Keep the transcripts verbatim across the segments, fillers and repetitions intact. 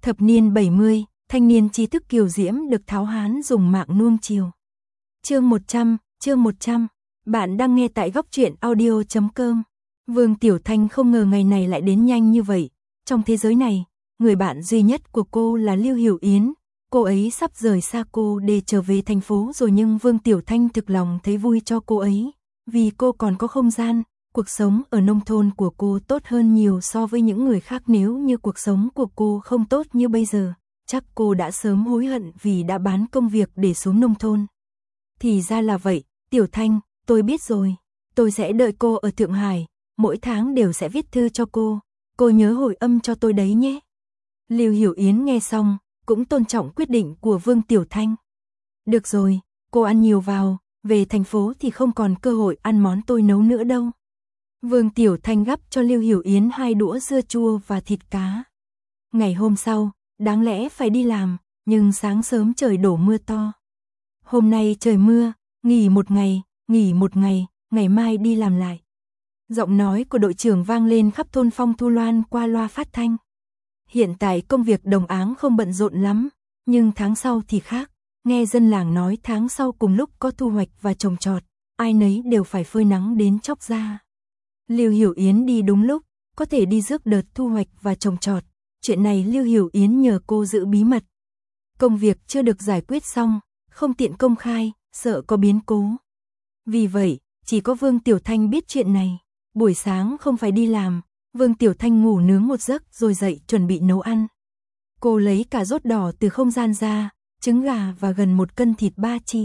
Thập niên bảy mươi, thanh niên trí thức kiều diễm được tháo hán dùng mạng nuông chiều. Chương một trăm, chương một trăm. Bạn đang nghe tại góc truyện audio chấm com. Vương Tiểu Thanh không ngờ ngày này lại đến nhanh như vậy. Trong thế giới này, người bạn duy nhất của cô là Lưu Hiểu Yến. Cô ấy sắp rời xa cô để trở về thành phố rồi, nhưng Vương Tiểu Thanh thực lòng thấy vui cho cô ấy. Vì cô còn có không gian, cuộc sống ở nông thôn của cô tốt hơn nhiều so với những người khác. Nếu như cuộc sống của cô không tốt như bây giờ, chắc cô đã sớm hối hận vì đã bán công việc để xuống nông thôn. Thì ra là vậy, Tiểu Thanh, tôi biết rồi. Tôi sẽ đợi cô ở Thượng Hải, mỗi tháng đều sẽ viết thư cho cô. Cô nhớ hồi âm cho tôi đấy nhé. Lưu Hiểu Yến nghe xong, cũng tôn trọng quyết định của Vương Tiểu Thanh. Được rồi, cô ăn nhiều vào, về thành phố thì không còn cơ hội ăn món tôi nấu nữa đâu. Vương Tiểu Thanh gắp cho Lưu Hiểu Yến hai đũa dưa chua và thịt cá. Ngày hôm sau, đáng lẽ phải đi làm, nhưng sáng sớm trời đổ mưa to. Hôm nay trời mưa, nghỉ một ngày, nghỉ một ngày, ngày mai đi làm lại. Giọng nói của đội trưởng vang lên khắp thôn Phong Thu Loan qua loa phát thanh. Hiện tại công việc đồng áng không bận rộn lắm, nhưng tháng sau thì khác. Nghe dân làng nói tháng sau cùng lúc có thu hoạch và trồng trọt, ai nấy đều phải phơi nắng đến chóc da. Lưu Hiểu Yến đi đúng lúc, có thể đi rước đợt thu hoạch và trồng trọt. Chuyện này Lưu Hiểu Yến nhờ cô giữ bí mật. Công việc chưa được giải quyết xong, không tiện công khai, sợ có biến cố. Vì vậy, chỉ có Vương Tiểu Thanh biết chuyện này. Buổi sáng không phải đi làm, Vương Tiểu Thanh ngủ nướng một giấc rồi dậy chuẩn bị nấu ăn. Cô lấy cà rốt đỏ từ không gian ra, trứng gà và gần một cân thịt ba chỉ.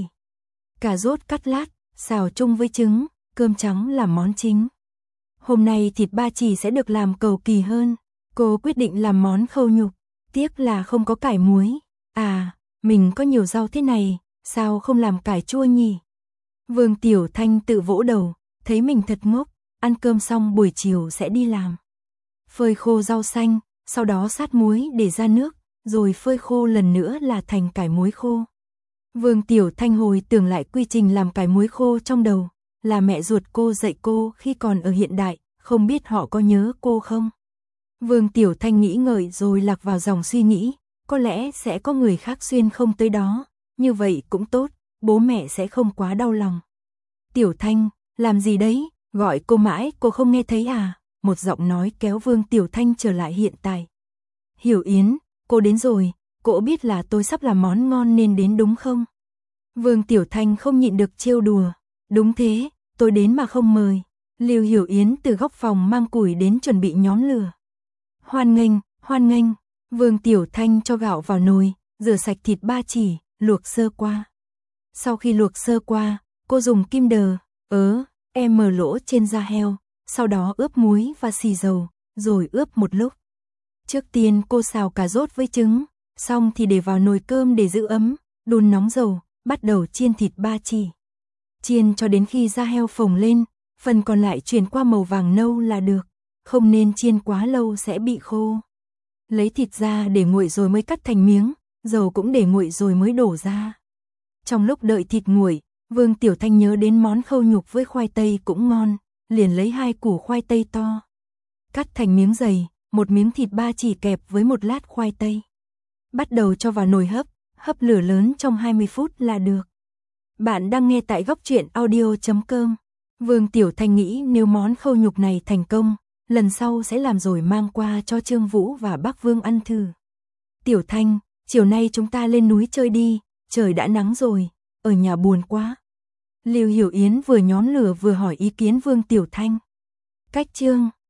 Cà rốt cắt lát, xào chung với trứng, cơm trắng làm món chính. Hôm nay thịt ba chỉ sẽ được làm cầu kỳ hơn. Cô quyết định làm món khâu nhục, tiếc là không có cải muối. À, mình có nhiều rau thế này, sao không làm cải chua nhỉ? Vương Tiểu Thanh tự vỗ đầu, thấy mình thật ngốc, ăn cơm xong buổi chiều sẽ đi làm. Phơi khô rau xanh, sau đó sát muối để ra nước, rồi phơi khô lần nữa là thành cải muối khô. Vương Tiểu Thanh hồi tưởng lại quy trình làm cải muối khô trong đầu, là mẹ ruột cô dạy cô khi còn ở hiện đại, không biết họ có nhớ cô không? Vương Tiểu Thanh nghĩ ngợi rồi lạc vào dòng suy nghĩ, có lẽ sẽ có người khác xuyên không tới đó, như vậy cũng tốt, bố mẹ sẽ không quá đau lòng. Tiểu Thanh, làm gì đấy, gọi cô mãi cô không nghe thấy à? Một giọng nói kéo Vương Tiểu Thanh trở lại hiện tại. Hiểu Yến, cô đến rồi, cô biết là tôi sắp làm món ngon nên đến đúng không? Vương Tiểu Thanh không nhịn được trêu đùa, đúng thế, tôi đến mà không mời. Lưu Hiểu Yến từ góc phòng mang củi đến chuẩn bị nhóm lửa. Hoan nghênh, hoan nghênh. Vương Tiểu Thanh cho gạo vào nồi, rửa sạch thịt ba chỉ, luộc sơ qua. Sau khi luộc sơ qua, cô dùng kim đờ, ớ, em mở lỗ trên da heo, sau đó ướp muối và xì dầu, rồi ướp một lúc. Trước tiên cô xào cà rốt với trứng, xong thì để vào nồi cơm để giữ ấm, đun nóng dầu, bắt đầu chiên thịt ba chỉ. Chiên cho đến khi da heo phồng lên, phần còn lại chuyển qua màu vàng nâu là được, không nên chiên quá lâu sẽ bị khô. Lấy thịt ra để nguội rồi mới cắt thành miếng, dầu cũng để nguội rồi mới đổ ra. Trong lúc đợi thịt nguội, Vương Tiểu Thanh nhớ đến món khâu nhục với khoai tây cũng ngon, liền lấy hai củ khoai tây to. Cắt thành miếng dày, một miếng thịt ba chỉ kẹp với một lát khoai tây. Bắt đầu cho vào nồi hấp, hấp lửa lớn trong hai mươi phút là được. Bạn đang nghe tại góc truyện audio chấm com. Vương Tiểu Thanh nghĩ nếu món khâu nhục này thành công, lần sau sẽ làm rồi mang qua cho Trương Vũ và Bác Vương ăn thử. Tiểu Thanh, chiều nay chúng ta lên núi chơi đi, trời đã nắng rồi, ở nhà buồn quá. Lưu Hiểu Yến vừa nhóm lửa vừa hỏi ý kiến Vương Tiểu Thanh. Cách chương